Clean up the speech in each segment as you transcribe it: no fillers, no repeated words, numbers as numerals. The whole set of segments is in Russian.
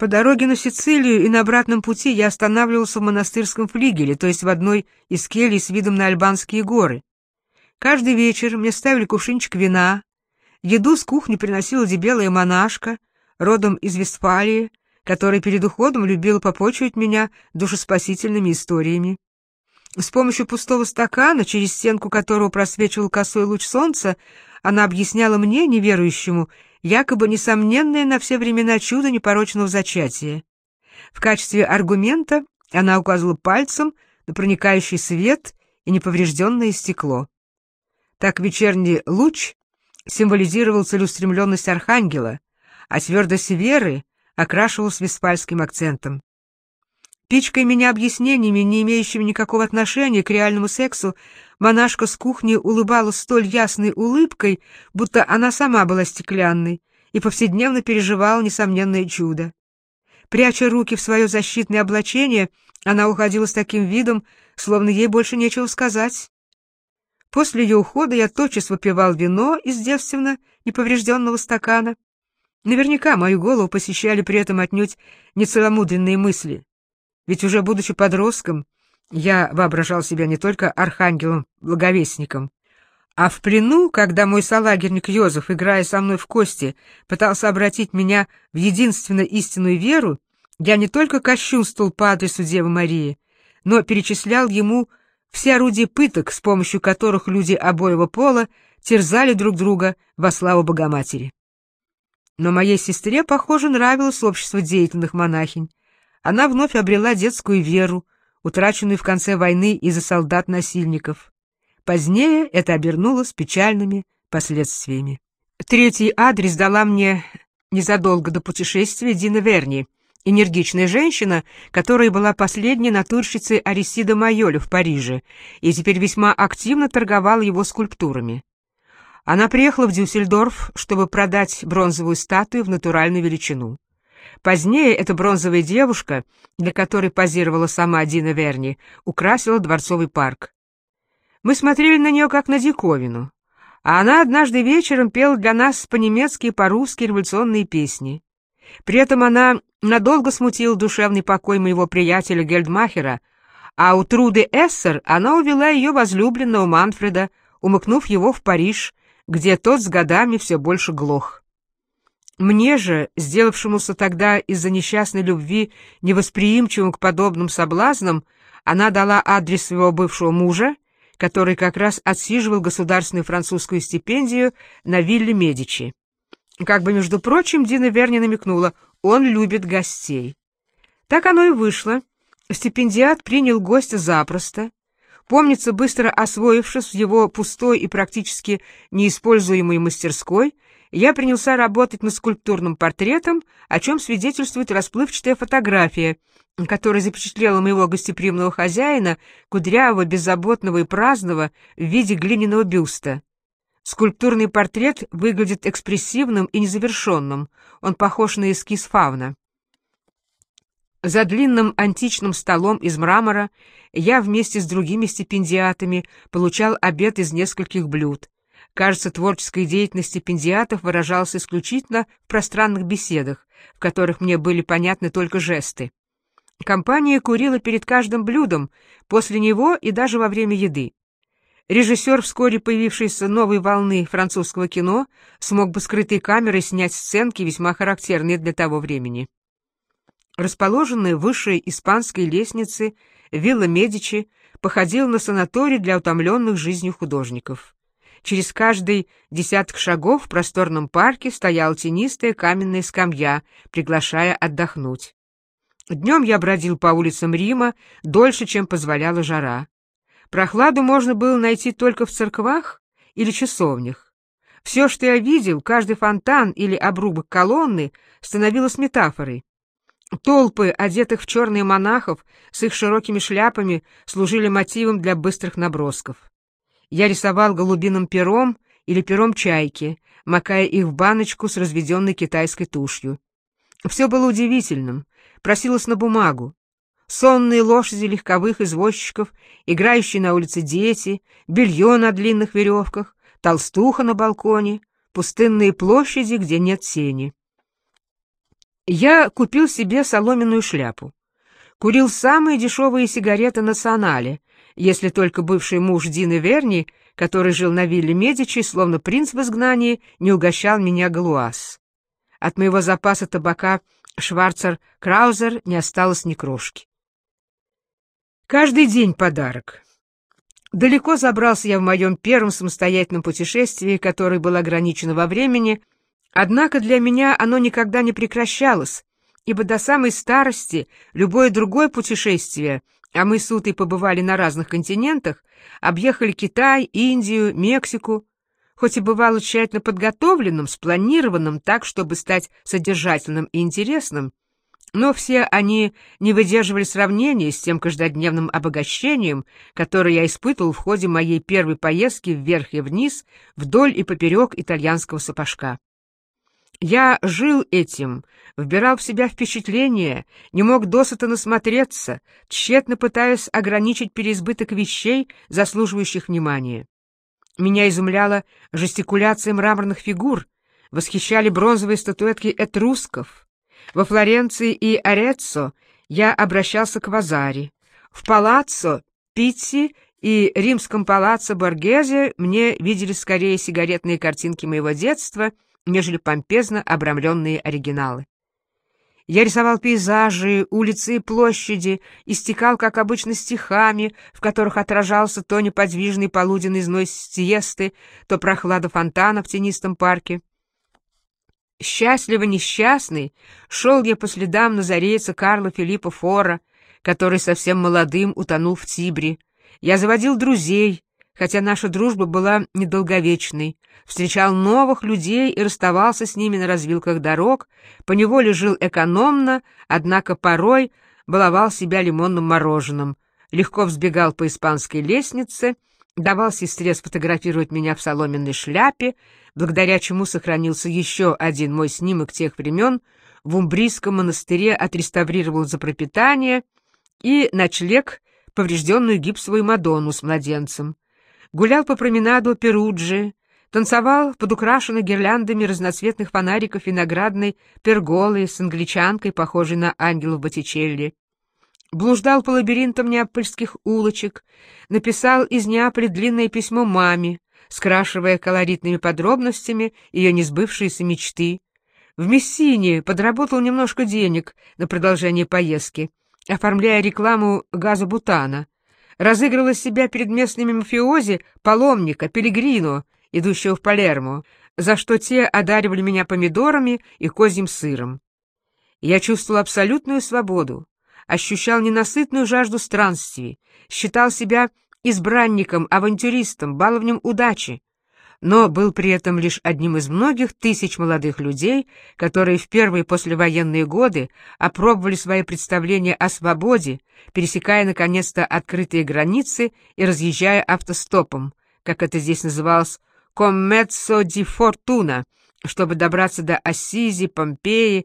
По дороге на Сицилию и на обратном пути я останавливался в монастырском флигеле, то есть в одной из келий с видом на Альбанские горы. Каждый вечер мне ставили кувшинчик вина, еду с кухни приносила дебелая монашка, родом из Вестфалии, которая перед уходом любила попочивать меня душеспасительными историями. С помощью пустого стакана, через стенку которого просвечивал косой луч солнца, она объясняла мне, неверующему, якобы несомненное на все времена чудо непорочного зачатия. В качестве аргумента она указывала пальцем на проникающий свет и неповрежденное стекло. Так вечерний луч символизировал целеустремленность архангела, а твердость веры окрашивалась вестфальским акцентом. Пичкая меня объяснениями, не имеющими никакого отношения к реальному сексу, монашка с кухни улыбалась столь ясной улыбкой, будто она сама была стеклянной и повседневно переживала несомненное чудо. Пряча руки в свое защитное облачение, она уходила с таким видом, словно ей больше нечего сказать. После ее ухода я тотчас выпивал вино из девственно неповрежденного стакана. Наверняка мою голову посещали при этом отнюдь нецеломудренные мысли. Ведь уже будучи подростком, я воображал себя не только архангелом-благовестником, а в плену, когда мой солагерник Йозеф, играя со мной в кости, пытался обратить меня в единственно истинную веру, я не только кощунствовал по адресу Девы Марии, но перечислял ему все орудия пыток, с помощью которых люди обоего пола терзали друг друга во славу Богоматери. Но моей сестре, похоже, нравилось общество деятельных монахинь. Она вновь обрела детскую веру, утраченную в конце войны из-за солдат-насильников. Позднее это обернулось печальными последствиями. Третий адрес дала мне незадолго до путешествия Дина Верни, энергичная женщина, которая была последней натурщицей Арисида Майоля в Париже и теперь весьма активно торговала его скульптурами. Она приехала в Дюссельдорф, чтобы продать бронзовую статую в натуральную величину. Позднее эта бронзовая девушка, для которой позировала сама Дина Верни, украсила дворцовый парк. Мы смотрели на нее как на диковину, а она однажды вечером пела для нас по-немецки и по-русски революционные песни. При этом она надолго смутила душевный покой моего приятеля Гельдмахера, а у Труды Эссер она увела ее возлюбленного Манфреда, умыкнув его в Париж, где тот с годами все больше глох. Мне же, сделавшемуся тогда из-за несчастной любви невосприимчивым к подобным соблазнам, она дала адрес своего бывшего мужа, который как раз отсиживал государственную французскую стипендию на вилле Медичи. Как бы, между прочим, Дина Верни намекнула, он любит гостей. Так оно и вышло. Стипендиат принял гостя запросто. Помнится, быстро освоившись в его пустой и практически неиспользуемой мастерской, я принялся работать над скульптурным портретом, о чем свидетельствует расплывчатая фотография, которая запечатлела моего гостеприимного хозяина, кудрявого, беззаботного и праздного, в виде глиняного бюста. Скульптурный портрет выглядит экспрессивным и незавершенным, он похож на эскиз фавна. За длинным античным столом из мрамора я вместе с другими стипендиатами получал обед из нескольких блюд. Кажется, творческая деятельность стипендиатов выражалась исключительно в пространных беседах, в которых мне были понятны только жесты. Компания курила перед каждым блюдом, после него и даже во время еды. Режиссер вскоре появившейся новой волны французского кино смог бы скрытой камерой снять сценки, весьма характерные для того времени. Расположенная выше испанской лестницы, вилла Медичи походила на санаторий для утомленных жизнью художников. Через каждый десяток шагов в просторном парке стояла тенистая каменная скамья, приглашая отдохнуть. Днем я бродил по улицам Рима дольше, чем позволяла жара. Прохладу можно было найти только в церквах или часовнях. Все, что я видел, каждый фонтан или обрубок колонны, становилось метафорой. Толпы, одетых в черные монахов, с их широкими шляпами, служили мотивом для быстрых набросков. Я рисовал голубиным пером или пером чайки, макая их в баночку с разведенной китайской тушью. Все было удивительным, просилось на бумагу. Сонные лошади легковых извозчиков, играющие на улице дети, белье на длинных веревках, толстуха на балконе, пустынные площади, где нет тени. Я купил себе соломенную шляпу. Курил самые дешевые сигареты «Национале», если только бывший муж Дины Верни, который жил на вилле Медичи, словно принц в изгнании, не угощал меня галуаз. От моего запаса табака Шварцер Краузер не осталось ни крошки. Каждый день подарок. Далеко забрался я в моем первом самостоятельном путешествии, которое было ограничено во времени, однако для меня оно никогда не прекращалось, ибо до самой старости любое другое путешествие, а мы с Утой побывали на разных континентах, объехали Китай, Индию, Мексику, хоть и бывало тщательно подготовленным, спланированным так, чтобы стать содержательным и интересным, но все они не выдерживали сравнения с тем каждодневным обогащением, которое я испытывал в ходе моей первой поездки вверх и вниз, вдоль и поперек итальянского сапожка. Я жил этим, вбирал в себя впечатления, не мог досыта насмотреться, тщетно пытаясь ограничить переизбыток вещей, заслуживающих внимания. Меня изумляла жестикуляция мраморных фигур, восхищали бронзовые статуэтки этрусков. Во Флоренции и Ареццо я обращался к Вазари. В Палаццо Пицци и римском палаццо Боргезе мне виделись скорее сигаретные картинки моего детства, нежели помпезно обрамленные оригиналы. Я рисовал пейзажи, улицы и площади, истекал, как обычно, стихами, в которых отражался то неподвижный полуденный зной сиесты, то прохлада фонтана в тенистом парке. Счастливо несчастный шел я по следам назарейца Карла Филиппа Фора, который совсем молодым утонул в Тибре. Я заводил друзей, хотя наша дружба была недолговечной, встречал новых людей и расставался с ними на развилках дорог, поневоле жил экономно, однако порой баловал себя лимонным мороженым, легко взбегал по испанской лестнице, давал сестре сфотографировать меня в соломенной шляпе, благодаря чему сохранился еще один мой снимок тех времен, в Умбрийском монастыре отреставрировал за пропитание и ночлег поврежденную гипсовую Мадонну с младенцем. Гулял по променаду Перуджи, танцевал под украшенной гирляндами разноцветных фонариков виноградной перголы с англичанкой, похожей на ангелов Боттичелли. Блуждал по лабиринтам неапольских улочек, написал из Неаполя длинное письмо маме, скрашивая колоритными подробностями ее несбывшиеся мечты. В Мессине подработал немножко денег на продолжение поездки, оформляя рекламу газобутана. Разыграл из себя перед местными мафиози паломника Пелегрино, идущего в Палермо, за что те одаривали меня помидорами и козьим сыром. Я чувствовал абсолютную свободу, ощущал ненасытную жажду странствий, считал себя избранником, авантюристом, баловнем удачи, но был при этом лишь одним из многих тысяч молодых людей, которые в первые послевоенные годы опробовали свои представления о свободе, пересекая наконец-то открытые границы и разъезжая автостопом, как это здесь называлось, «коммеццо ди фортуна», чтобы добраться до Ассизи, Помпеи,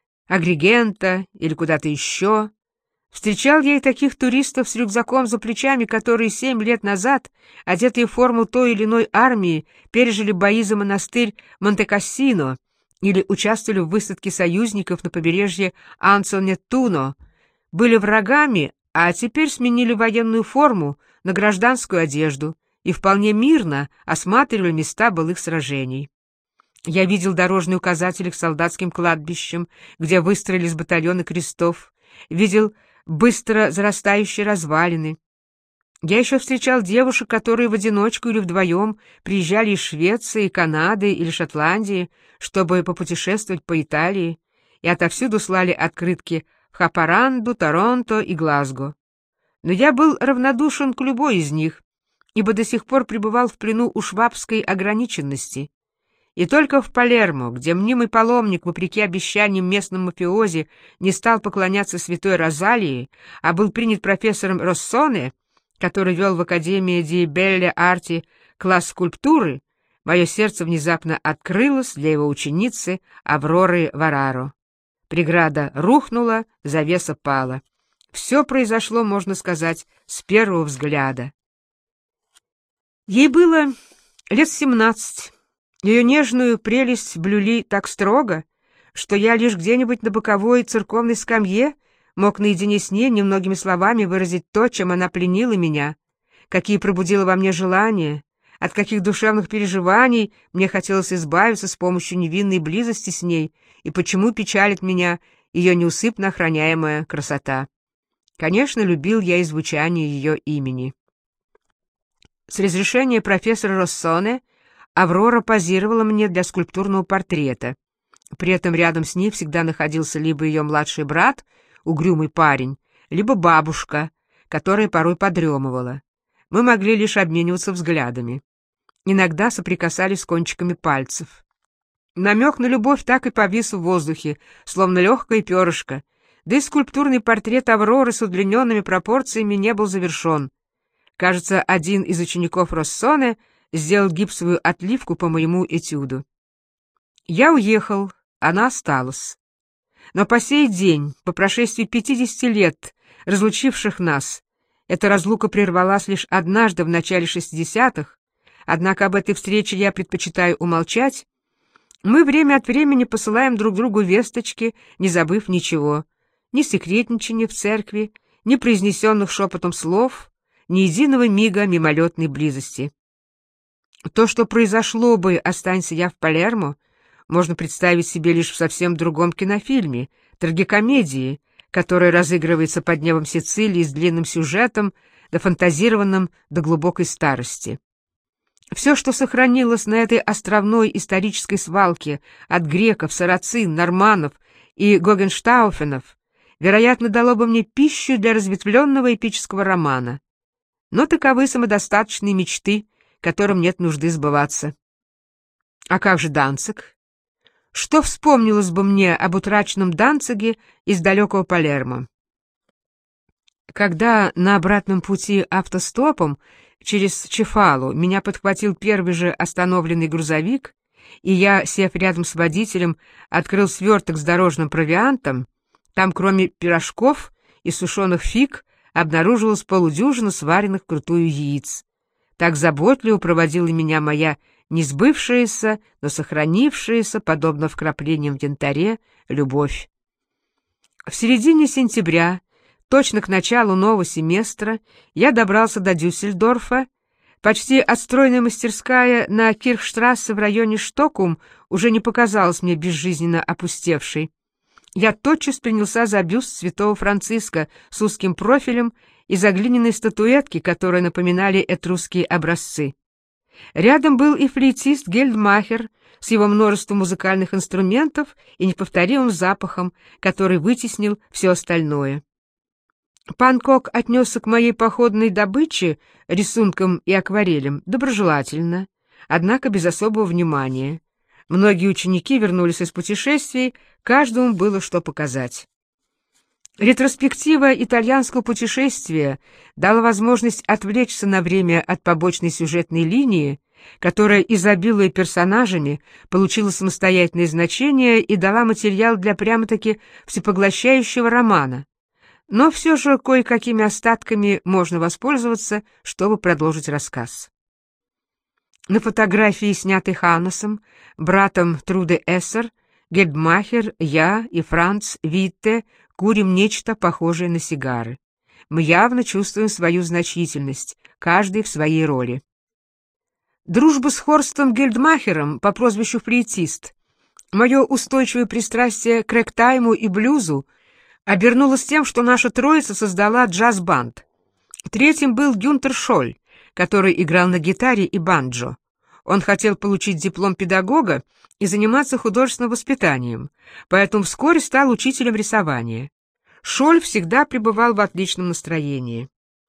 Агригента или куда-то еще. Встречал я и таких туристов с рюкзаком за плечами, которые 7 лет назад, одетые в форму той или иной армии, пережили бои за монастырь Монте-Кассино или участвовали в высадке союзников на побережье Анцо-Неттуно, были врагами, а теперь сменили военную форму на гражданскую одежду и вполне мирно осматривали места былых сражений. Я видел дорожные указатели к солдатским кладбищам, где выстроились батальоны крестов, видел быстро зарастающие развалины. Я еще встречал девушек, которые в одиночку или вдвоем приезжали из Швеции, Канады или Шотландии, чтобы попутешествовать по Италии, и отовсюду слали открытки в Хапаранду, Торонто и Глазго. Но я был равнодушен к любой из них, ибо до сих пор пребывал в плену у швабской ограниченности. И только в Палермо, где мнимый паломник, вопреки обещаниям местным мафиози, не стал поклоняться святой Розалии, а был принят профессором Россоне, который вел в Академии ди Белле Арти класс скульптуры, мое сердце внезапно открылось для его ученицы Авроры Вараро. Преграда рухнула, завеса пала. Все произошло, можно сказать, с первого взгляда. Ей было лет 17. Ее нежную прелесть блюли так строго, что я лишь где-нибудь на боковой церковной скамье мог наедине с ней немногими словами выразить то, чем она пленила меня, какие пробудила во мне желания, от каких душевных переживаний мне хотелось избавиться с помощью невинной близости с ней, и почему печалит меня ее неусыпно охраняемая красота. Конечно, любил я и звучание ее имени. С разрешения профессора Россоне Аврора позировала мне для скульптурного портрета. При этом рядом с ней всегда находился либо ее младший брат, угрюмый парень, либо бабушка, которая порой подремывала. Мы могли лишь обмениваться взглядами. Иногда соприкасались кончиками пальцев. Намек на любовь так и повис в воздухе, словно легкое перышко, да и скульптурный портрет Авроры с удлиненными пропорциями не был завершен. Кажется, один из учеников Россоне сделал гипсовую отливку по моему этюду. Я уехал, она осталась. Но по сей день, по прошествии 50 лет, разлучивших нас, эта разлука прервалась лишь однажды в начале 60-х, однако об этой встрече я предпочитаю умолчать. Мы время от времени посылаем друг другу весточки, не забыв ничего, ни секретничания в церкви, ни произнесенных шепотом слов, ни единого мига мимолетной близости. То, что произошло бы, останься я в Палермо, можно представить себе лишь в совсем другом кинофильме, трагикомедии, которая разыгрывается под небом Сицилии с длинным сюжетом, дофантазированным до глубокой старости. Все, что сохранилось на этой островной исторической свалке от греков, сарацин, норманнов и гогенштауфенов, вероятно, дало бы мне пищу для разветвленного эпического романа. Но таковы самодостаточные мечты, которым нет нужды сбываться. А как же Данциг? Что вспомнилось бы мне об утраченном Данциге из далекого Палермо? Когда на обратном пути автостопом через Чефалу меня подхватил первый же остановленный грузовик, и я, сев рядом с водителем, открыл сверток с дорожным провиантом, там, кроме пирожков и сушеных фиг, обнаружилась полудюжина сваренных вкрутую яиц. Так заботливо проводила меня моя несбывшаяся, но сохранившаяся, подобно вкраплениям в янтаре, любовь. В середине сентября, точно к началу нового семестра, я добрался до Дюссельдорфа. Почти отстроенная мастерская на Кирхштрассе в районе Штокум уже не показалась мне безжизненно опустевшей. Я тотчас принялся за бюст святого Франциска с узким профилем и за глиняные статуэтки, которые напоминали этрусские образцы. Рядом был и флейтист Гельдмахер с его множеством музыкальных инструментов и неповторимым запахом, который вытеснил все остальное. Пан Кок отнесся к моей походной добыче, рисункам и акварелям, доброжелательно, однако без особого внимания. Многие ученики вернулись из путешествий, каждому было что показать. Ретроспектива итальянского путешествия дала возможность отвлечься на время от побочной сюжетной линии, которая, изобилуя персонажами, получила самостоятельное значение и дала материал для прямо-таки всепоглощающего романа. Но все же кое-какими остатками можно воспользоваться, чтобы продолжить рассказ. На фотографии, снятой Ханнесом, братом Труде Эссер, Гельдмахер, я и Франц Витте курим нечто похожее на сигары. Мы явно чувствуем свою значительность, каждый в своей роли. Дружба с Хорстом Гельдмахером по прозвищу Флейтист, мое устойчивое пристрастие к рэгтайму и блюзу обернулось тем, что наша троица создала джаз-банд. Третьим был Гюнтер Шоль, который играл на гитаре и банджо. Он хотел получить диплом педагога и заниматься художественным воспитанием, поэтому вскоре стал учителем рисования. Шоль всегда пребывал в отличном настроении.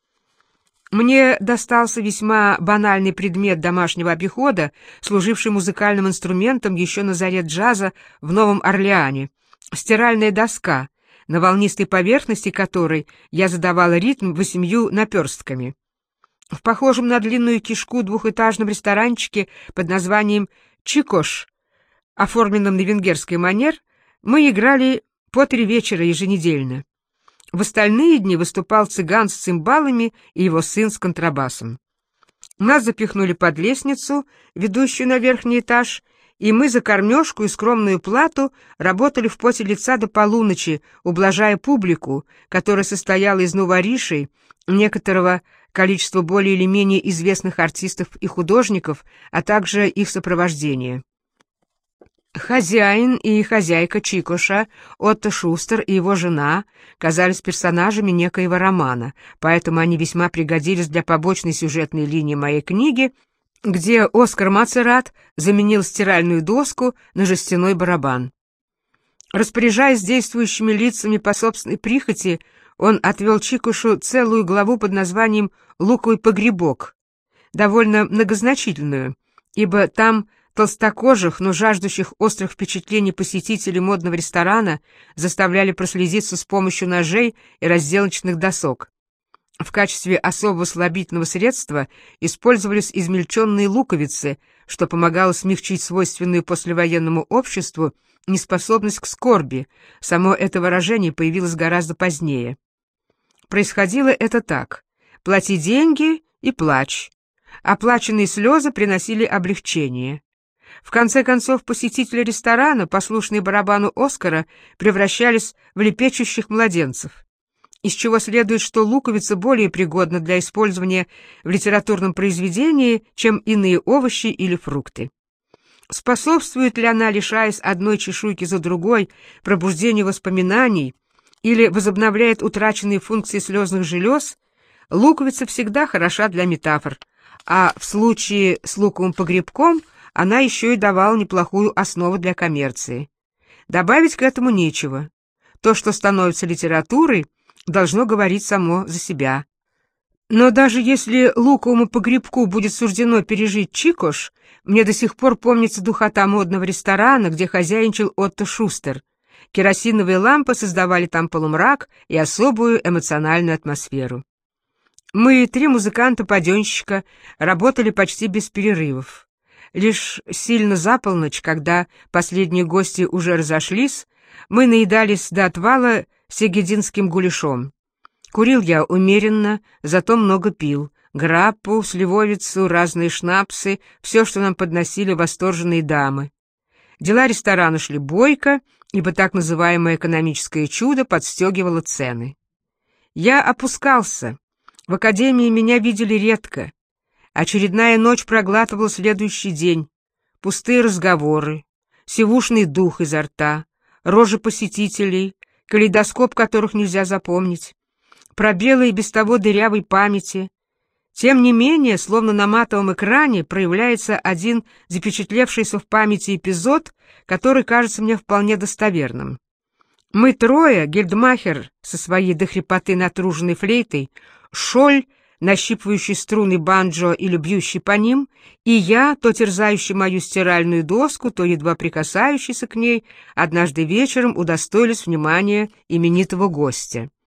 Мне достался весьма банальный предмет домашнего обихода, служивший музыкальным инструментом еще на заре джаза в Новом Орлеане — стиральная доска, на волнистой поверхности которой я задавала ритм 8 наперстками. В похожем на длинную кишку двухэтажном ресторанчике под названием «Чикош», оформленном на венгерский манер, мы играли по 3 вечера еженедельно. В остальные дни выступал цыган с цимбалами и его сын с контрабасом. Нас запихнули под лестницу, ведущую на верхний этаж, и мы за кормежку и скромную плату работали в поте лица до полуночи, ублажая публику, которая состояла из новоришей, некоторого количества более или менее известных артистов и художников, а также их сопровождения. Хозяин и хозяйка Чикоша, Отто Шустер и его жена, казались персонажами некоего романа, поэтому они весьма пригодились для побочной сюжетной линии моей книги, где Оскар Мацерат заменил стиральную доску на жестяной барабан. Распоряжаясь действующими лицами по собственной прихоти, он отвел Чикошу целую главу под названием «Луковый погребок», довольно многозначительную, ибо там толстокожих, но жаждущих острых впечатлений посетителей модного ресторана заставляли прослезиться с помощью ножей и разделочных досок. В качестве особого слабительного средства использовались измельченные луковицы, что помогало смягчить свойственную послевоенному обществу неспособность к скорби. Само это выражение появилось гораздо позднее. Происходило это так: плати деньги и плачь. Оплаченные слезы приносили облегчение. В конце концов, посетители ресторана, послушные барабану Оскара, превращались в лепечущих младенцев, из чего следует, что луковица более пригодна для использования в литературном произведении, чем иные овощи или фрукты. Способствует ли она, лишаясь одной чешуйки за другой, пробуждению воспоминаний или возобновляет утраченные функции слезных желез, луковица всегда хороша для метафор, а в случае с луковым погребком она еще и давала неплохую основу для коммерции. Добавить к этому нечего. То, что становится литературой, должно говорить само за себя. Но даже если луковому погребку будет суждено пережить Чикош, мне до сих пор помнится духота модного ресторана, где хозяйничал Отто Шустер. Керосиновые лампы создавали там полумрак и особую эмоциональную атмосферу. Мы, 3 музыканта-паденщика, работали почти без перерывов. Лишь сильно за полночь, когда последние гости уже разошлись, мы наедались до отвала сегединским гуляшом. Курил я умеренно, зато много пил. Граппу, сливовицу, разные шнапсы, все, что нам подносили восторженные дамы. Дела ресторана шли бойко, ибо так называемое экономическое чудо подстегивало цены. Я опускался. В академии меня видели редко. Очередная ночь проглатывала следующий день. Пустые разговоры, сивушный дух изо рта, рожи посетителей, калейдоскоп которых нельзя запомнить, пробелы и без того дырявой памяти. Тем не менее, словно на матовом экране, проявляется один запечатлевшийся в памяти эпизод, который кажется мне вполне достоверным. Мы 3, Гельдмахер со своей до хрипоты натруженной флейтой, Шоль, нащипывающий струны банджо или бьющий по ним, и я, то терзающий мою стиральную доску, то едва прикасающийся к ней, однажды вечером удостоились внимания именитого гостя.